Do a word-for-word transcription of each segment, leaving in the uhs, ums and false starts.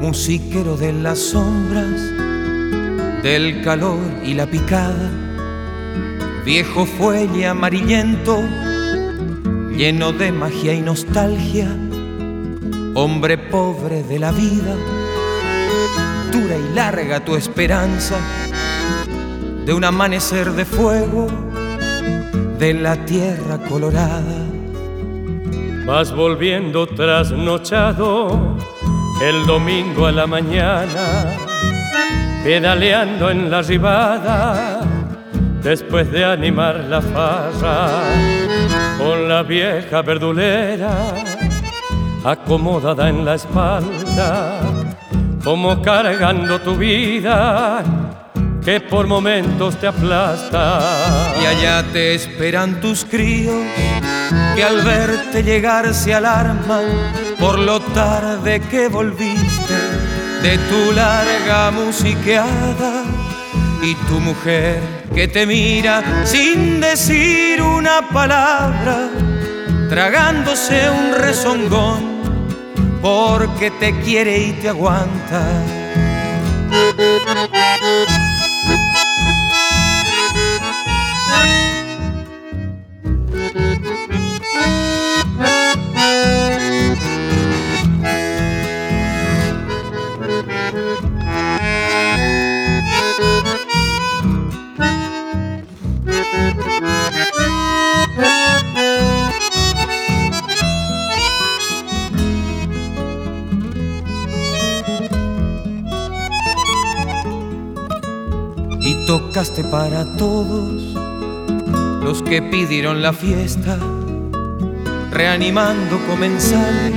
musiquero de las sombras, del calor y la picada, viejo fuelle amarillento, lleno de magia y nostalgia, hombre pobre de la vida, dura y larga tu esperanza, de un amanecer de fuego, de la tierra colorada. Vas volviendo trasnochado el domingo a la mañana, pedaleando en la ribada, después de animar la farra, con la vieja verdulera acomodada en la espalda, como cargando tu vida que por momentos te aplasta. Y allá te esperan tus críos, que al verte llegar se alarman por lo tarde que volviste de tu larga musiqueada. Y tu mujer que te mira sin decir una palabra, tragándose un rezongón porque te quiere y te aguanta. Y tocaste para todos los que pidieron la fiesta, reanimando comensales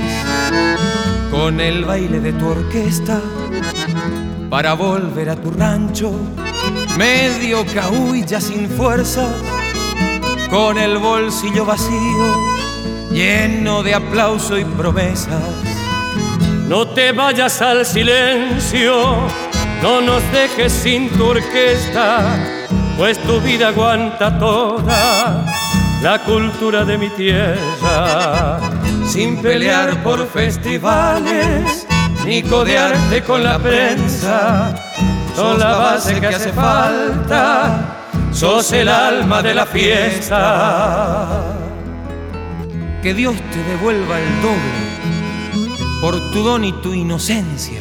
con el baile de tu orquesta, para volver a tu rancho medio cahuy ya sin fuerzas, con el bolsillo vacío lleno de aplauso y promesas. No te vayas al silencio, no nos dejes sin tu orquesta, pues tu vida aguanta toda la cultura de mi tierra. Sin pelear por festivales ni codearte con la prensa, sos la base que hace falta, sos el alma de la fiesta. Que Dios te devuelva el doble por tu don y tu inocencia,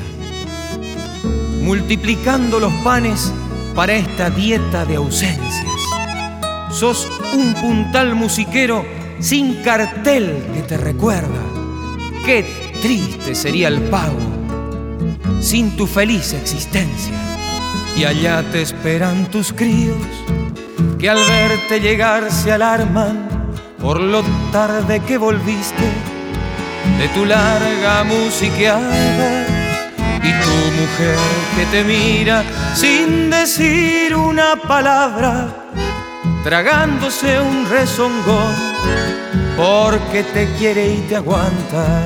multiplicando los panes para esta dieta de ausencias. Sos un puntal musiquero sin cartel que te recuerda qué triste sería el pago sin tu feliz existencia. Y allá te esperan tus críos, que al verte llegar se alarman por lo tarde que volviste de tu larga musiqueada. Y tu mujer que te mira sin decir una palabra, tragándose un rezongón porque te quiere y te aguanta.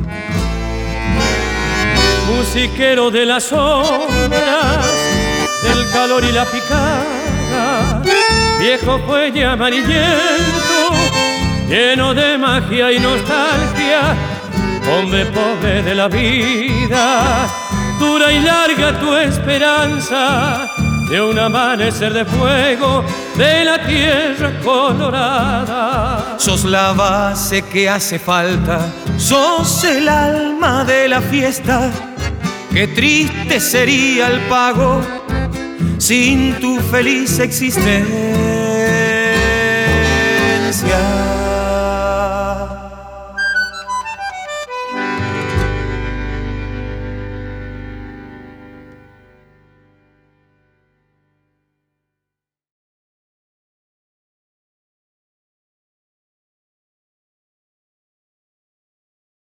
Musiquero de las sombras, del calor y la picada, viejo fuelle amarillento, lleno de magia y nostalgia, hombre pobre de la vida, dura y larga tu esperanza, de un amanecer de fuego, de la tierra colorada. Sos la base que hace falta, sos el alma de la fiesta. Qué triste sería el pago sin tu feliz existencia.